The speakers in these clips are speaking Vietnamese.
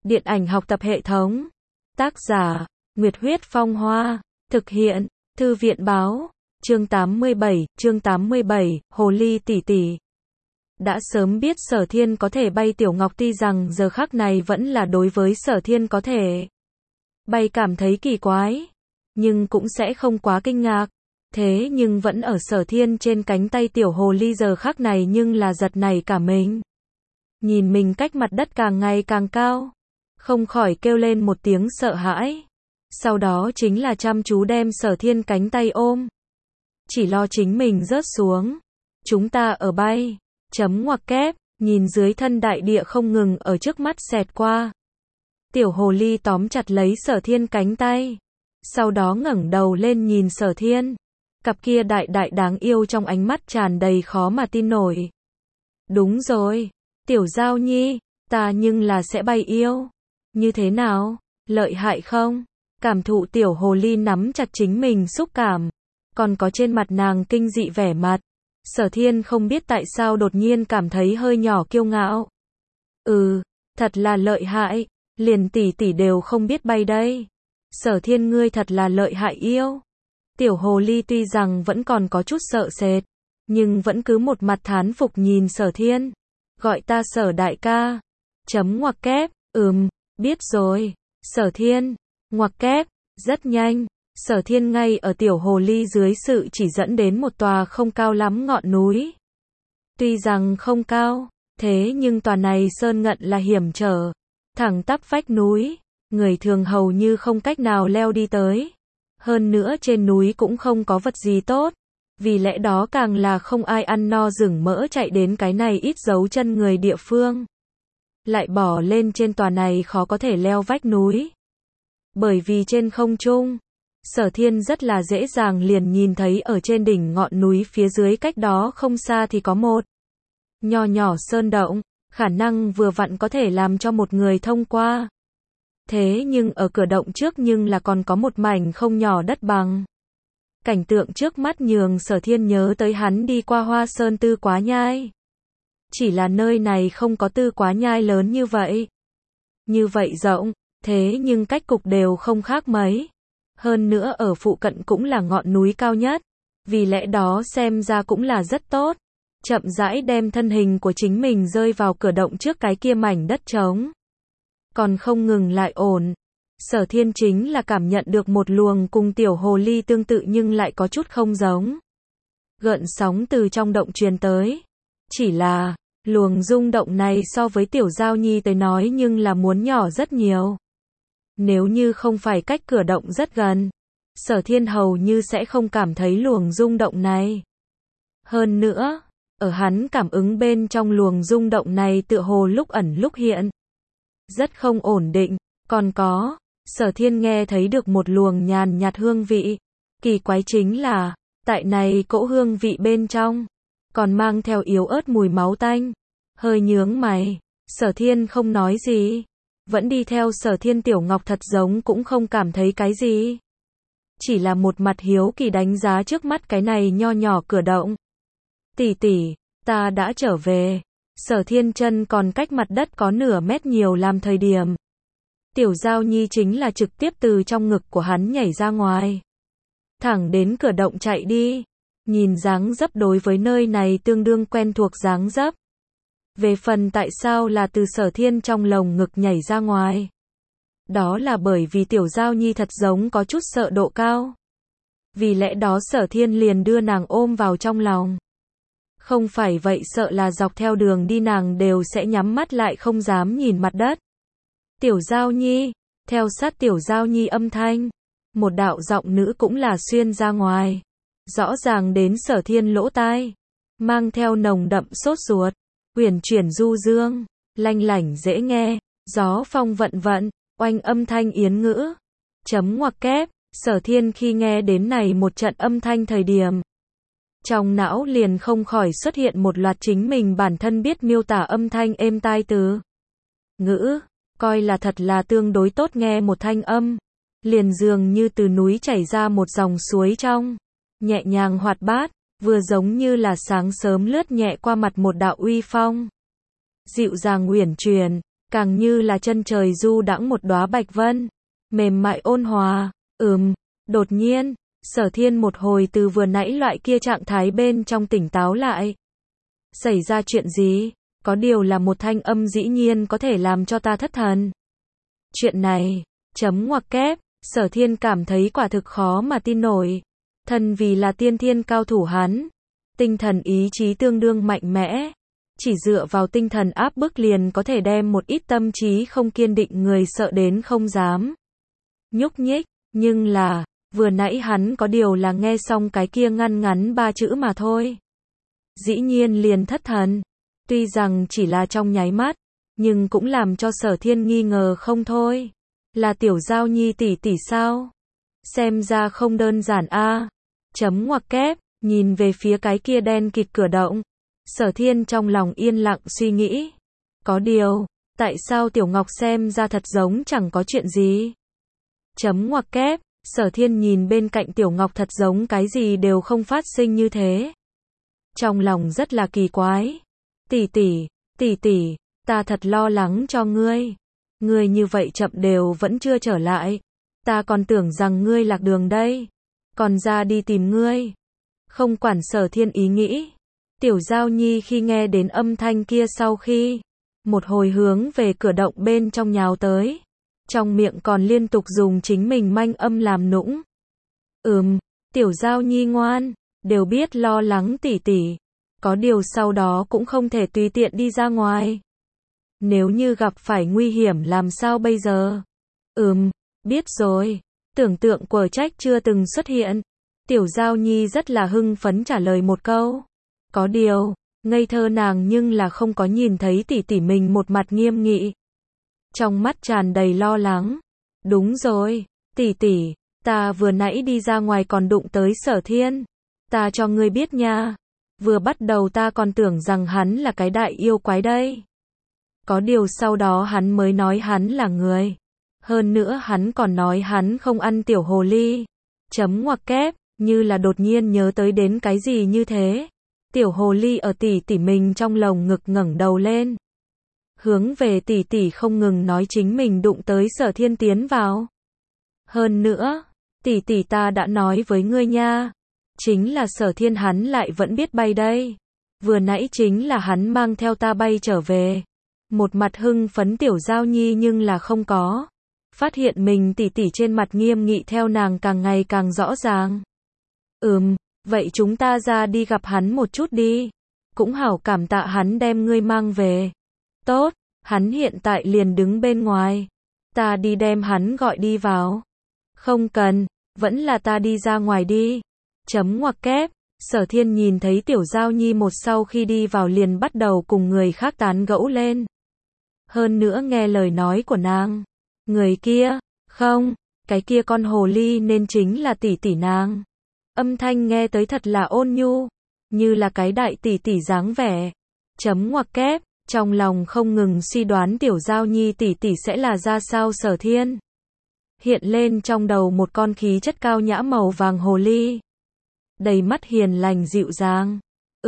Điện ảnh học tập hệ thống. Tác giả, Nguyệt Huyết Phong Hoa. Thực hiện, Thư viện Báo. Chương 87, Hồ ly tỷ tỷ. Đã sớm biết Sở Thiên có thể bay Tiểu Ngọc, tuy rằng giờ khắc này vẫn là đối với Sở Thiên có thể bay cảm thấy kỳ quái, nhưng cũng sẽ không quá kinh ngạc. Thế nhưng vẫn ở Sở Thiên trên cánh tay tiểu hồ ly giờ khắc này nhưng là giật nảy cả mình. Nhìn mình cách mặt đất càng ngày càng cao, không khỏi kêu lên một tiếng sợ hãi. Sau đó chính là chăm chú đem Sở Thiên cánh tay ôm. Chỉ lo chính mình rớt xuống. Chúng ta ở bay. Chấm ngoặc kép, nhìn dưới thân đại địa không ngừng ở trước mắt xẹt qua. Tiểu hồ ly tóm chặt lấy Sở Thiên cánh tay. Sau đó ngẩng đầu lên nhìn Sở Thiên. Cặp kia đại đại đáng yêu trong ánh mắt tràn đầy khó mà tin nổi. Đúng rồi, Tiểu Giao Nhi, ta nhưng là sẽ bay yêu. Như thế nào, lợi hại không? Cảm thụ tiểu hồ ly nắm chặt chính mình xúc cảm. Còn có trên mặt nàng kinh dị vẻ mặt. Sở Thiên không biết tại sao đột nhiên cảm thấy hơi nhỏ kiêu ngạo. Thật là lợi hại, liền tỷ tỷ đều không biết bay đây. Sở Thiên ngươi thật là lợi hại yêu. Tiểu hồ ly tuy rằng vẫn còn có chút sợ sệt, nhưng vẫn cứ một mặt thán phục nhìn Sở Thiên. Gọi ta Sở đại ca. Chấm ngoặc kép, biết rồi. Sở Thiên, ngoặc kép, rất nhanh. Sở Thiên ngay ở tiểu hồ ly dưới sự chỉ dẫn đến một tòa không cao lắm ngọn núi. Tuy rằng không cao, thế nhưng tòa này sơn ngận là hiểm trở, thẳng tắp vách núi, người thường hầu như không cách nào leo đi tới. Hơn nữa trên núi cũng không có vật gì tốt, vì lẽ đó càng là không ai ăn no rừng mỡ chạy đến cái này ít dấu chân người địa phương. Lại bỏ lên trên tòa này khó có thể leo vách núi. Bởi vì trên không trung, Sở Thiên rất là dễ dàng liền nhìn thấy ở trên đỉnh ngọn núi phía dưới cách đó không xa thì có một nho nhỏ sơn động, khả năng vừa vặn có thể làm cho một người thông qua. Thế nhưng ở cửa động trước nhưng là còn có một mảnh không nhỏ đất bằng. Cảnh tượng trước mắt nhường Sở Thiên nhớ tới hắn đi qua Hoa Sơn Tư Quá Nhai. Chỉ là nơi này không có Tư Quá Nhai lớn như vậy. Như vậy rộng, thế nhưng cách cục đều không khác mấy. Hơn nữa ở phụ cận cũng là ngọn núi cao nhất, vì lẽ đó xem ra cũng là rất tốt. Chậm rãi đem thân hình của chính mình rơi vào cửa động trước cái kia mảnh đất trống. Còn không ngừng lại ổn. Sở Thiên chính là cảm nhận được một luồng cùng tiểu hồ ly tương tự nhưng lại có chút không giống. Gợn sóng từ trong động truyền tới. Chỉ là, luồng rung động này so với Tiểu Giao Nhi tới nói nhưng là muốn nhỏ rất nhiều. Nếu như không phải cách cửa động rất gần, Sở Thiên hầu như sẽ không cảm thấy luồng rung động này. Hơn nữa, ở hắn cảm ứng bên trong luồng rung động này tựa hồ lúc ẩn lúc hiện. Rất không ổn định, còn có, Sở Thiên nghe thấy được một luồng nhàn nhạt hương vị. Kỳ quái chính là, tại này cỗ hương vị bên trong, còn mang theo yếu ớt mùi máu tanh. Hơi nhướng mày, Sở Thiên không nói gì. Vẫn đi theo Sở Thiên Tiểu Ngọc thật giống cũng không cảm thấy cái gì. Chỉ là một mặt hiếu kỳ đánh giá trước mắt cái này nho nhỏ cửa động. Tỷ tỷ, ta đã trở về. Sở Thiên chân còn cách mặt đất có nửa mét nhiều làm thời điểm. Tiểu Giao Nhi chính là trực tiếp từ trong ngực của hắn nhảy ra ngoài. Thẳng đến cửa động chạy đi. Nhìn dáng dấp đối với nơi này tương đương quen thuộc dáng dấp. Về phần tại sao là từ Sở Thiên trong lồng ngực nhảy ra ngoài. Đó là bởi vì Tiểu Giao Nhi thật giống có chút sợ độ cao. Vì lẽ đó Sở Thiên liền đưa nàng ôm vào trong lòng. Không phải vậy sợ là dọc theo đường đi nàng đều sẽ nhắm mắt lại không dám nhìn mặt đất. Tiểu Giao Nhi, theo sát Tiểu Giao Nhi âm thanh. Một đạo giọng nữ cũng là xuyên ra ngoài. Rõ ràng đến Sở Thiên lỗ tai. Mang theo nồng đậm sốt ruột. Uyển chuyển du dương, lanh lảnh dễ nghe, gió phong vận vận, oanh âm thanh yến ngữ. Chấm ngoặc kép, Sở Thiên khi nghe đến này một trận âm thanh thời điểm. Trong não liền không khỏi xuất hiện một loạt chính mình bản thân biết miêu tả âm thanh êm tai từ ngữ, coi là thật là tương đối tốt nghe một thanh âm. Liền dường như từ núi chảy ra một dòng suối trong, nhẹ nhàng hoạt bát. Vừa giống như là sáng sớm lướt nhẹ qua mặt một đạo uy phong. Dịu dàng uyển chuyển, càng như là chân trời du đãng một đóa bạch vân, mềm mại ôn hòa. Đột nhiên, Sở Thiên một hồi từ vừa nãy loại kia trạng thái bên trong tỉnh táo lại. Xảy ra chuyện gì? Có điều là một thanh âm dĩ nhiên có thể làm cho ta thất thần. Chuyện này, chấm ngoặc kép, Sở Thiên cảm thấy quả thực khó mà tin nổi. Thân vì là tiên thiên cao thủ hắn, tinh thần ý chí tương đương mạnh mẽ. Chỉ dựa vào tinh thần áp bức liền có thể đem một ít tâm trí không kiên định người sợ đến không dám nhúc nhích. Nhưng là, vừa nãy hắn có điều là nghe xong cái kia ngăn ngắn 3 chữ mà thôi. Dĩ nhiên liền thất thần. Tuy rằng chỉ là trong nháy mắt, nhưng cũng làm cho Sở Thiên nghi ngờ không thôi. Là Tiểu Giao Nhi tỷ tỷ sao? Xem ra không đơn giản a. Chấm ngoặc kép, nhìn về phía cái kia đen kịt cửa động. Sở Thiên trong lòng yên lặng suy nghĩ. Có điều, tại sao Tiểu Ngọc xem ra thật giống chẳng có chuyện gì? Chấm ngoặc kép, Sở Thiên nhìn bên cạnh Tiểu Ngọc thật giống cái gì đều không phát sinh như thế. Trong lòng rất là kỳ quái. Tỷ tỷ, ta thật lo lắng cho ngươi. Ngươi như vậy chậm đều vẫn chưa trở lại. Ta còn tưởng rằng ngươi lạc đường đây. Còn ra đi tìm ngươi. Không quản Sở Thiên ý nghĩ. Tiểu Giao Nhi khi nghe đến âm thanh kia sau khi một hồi hướng về cửa động bên trong nhào tới. Trong miệng còn liên tục dùng chính mình manh âm làm nũng. Tiểu Giao Nhi ngoan, đều biết lo lắng tỷ tỷ. Có điều sau đó cũng không thể tùy tiện đi ra ngoài. Nếu như gặp phải nguy hiểm làm sao bây giờ? Biết rồi. Tưởng tượng của trách chưa từng xuất hiện. Tiểu Giao Nhi rất là hưng phấn trả lời một câu. Có điều, ngây thơ nàng nhưng là không có nhìn thấy tỷ tỷ mình một mặt nghiêm nghị. Trong mắt tràn đầy lo lắng. Đúng rồi, tỷ tỷ, ta vừa nãy đi ra ngoài còn đụng tới Sở Thiên. Ta cho ngươi biết nha. Vừa bắt đầu ta còn tưởng rằng hắn là cái đại yêu quái đây. Có điều sau đó hắn mới nói hắn là người. Hơn nữa hắn còn nói hắn không ăn tiểu hồ ly. Chấm ngoặc kép, như là đột nhiên nhớ tới đến cái gì như thế. Tiểu hồ ly ở tỷ tỷ mình trong lồng ngực ngẩng đầu lên. Hướng về tỷ tỷ không ngừng nói chính mình đụng tới Sở Thiên tiến vào. Hơn nữa, tỷ tỷ ta đã nói với ngươi nha. Chính là Sở Thiên hắn lại vẫn biết bay đây. Vừa nãy chính là hắn mang theo ta bay trở về. Một mặt hưng phấn Tiểu Giao Nhi nhưng là không có. Phát hiện mình tỷ tỷ trên mặt nghiêm nghị theo nàng càng ngày càng rõ ràng. Vậy chúng ta ra đi gặp hắn một chút đi. Cũng hảo cảm tạ hắn đem ngươi mang về. Tốt, hắn hiện tại liền đứng bên ngoài. Ta đi đem hắn gọi đi vào. Không cần, vẫn là ta đi ra ngoài đi. Chấm ngoặc kép, Sở Thiên nhìn thấy Tiểu Giao Nhi một sau khi đi vào liền bắt đầu cùng người khác tán gẫu lên. Hơn nữa nghe lời nói của nàng. Người kia, không, cái kia con hồ ly nên chính là tỷ tỷ nàng. Âm thanh nghe tới thật là ôn nhu, như là cái đại tỷ tỷ dáng vẻ. Chấm ngoặc kép, trong lòng không ngừng suy đoán Tiểu Giao Nhi tỷ tỷ sẽ là ra sao. Sở Thiên hiện lên trong đầu một con khí chất cao nhã màu vàng hồ ly. Đầy mắt hiền lành dịu dàng.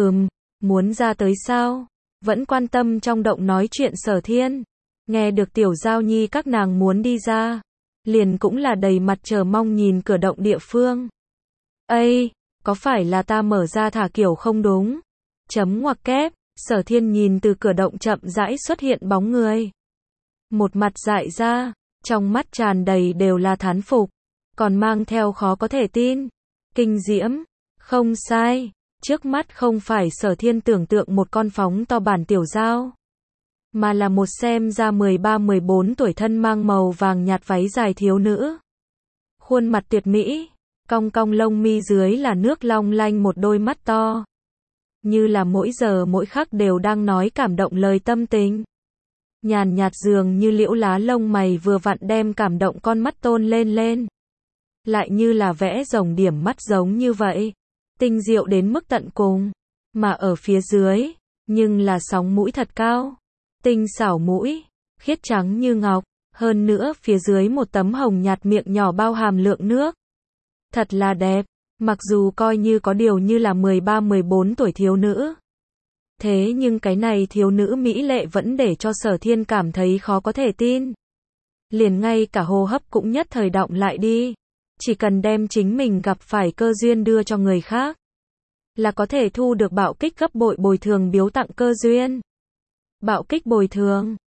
Muốn ra tới sao? Vẫn quan tâm trong động nói chuyện Sở Thiên. Nghe được Tiểu Giao Nhi các nàng muốn đi ra. Liền cũng là đầy mặt chờ mong nhìn cửa động địa phương. Ây, có phải là ta mở ra thả kiểu không đúng? Chấm ngoặc kép, Sở Thiên nhìn từ cửa động chậm rãi xuất hiện bóng người. Một mặt dại ra, trong mắt tràn đầy đều là thán phục. Còn mang theo khó có thể tin. Kinh diễm, không sai. Trước mắt không phải Sở Thiên tưởng tượng một con phóng to bản tiểu giao. Mà là một xem ra 13-14 tuổi thân mang màu vàng nhạt váy dài thiếu nữ. Khuôn mặt tuyệt mỹ, cong cong lông mi dưới là nước long lanh một đôi mắt to. Như là mỗi giờ mỗi khắc đều đang nói cảm động lời tâm tình. Nhàn nhạt dường như liễu lá lông mày vừa vặn đem cảm động con mắt tôn lên lên. Lại như là vẽ rồng điểm mắt giống như vậy. Tinh diệu đến mức tận cùng. Mà ở phía dưới, nhưng là sóng mũi thật cao. Tinh xảo mũi, khiết trắng như ngọc. Hơn nữa phía dưới một tấm hồng nhạt miệng nhỏ bao hàm lượng nước. Thật là đẹp. Mặc dù coi như có điều như là 13-14 tuổi thiếu nữ. Thế nhưng cái này thiếu nữ mỹ lệ vẫn để cho Sở Thiên cảm thấy khó có thể tin. Liền ngay cả hô hấp cũng nhất thời đọng lại đi. Chỉ cần đem chính mình gặp phải cơ duyên đưa cho người khác, là có thể thu được bạo kích gấp bội bồi thường biếu tặng cơ duyên. Bạo kích bồi thường.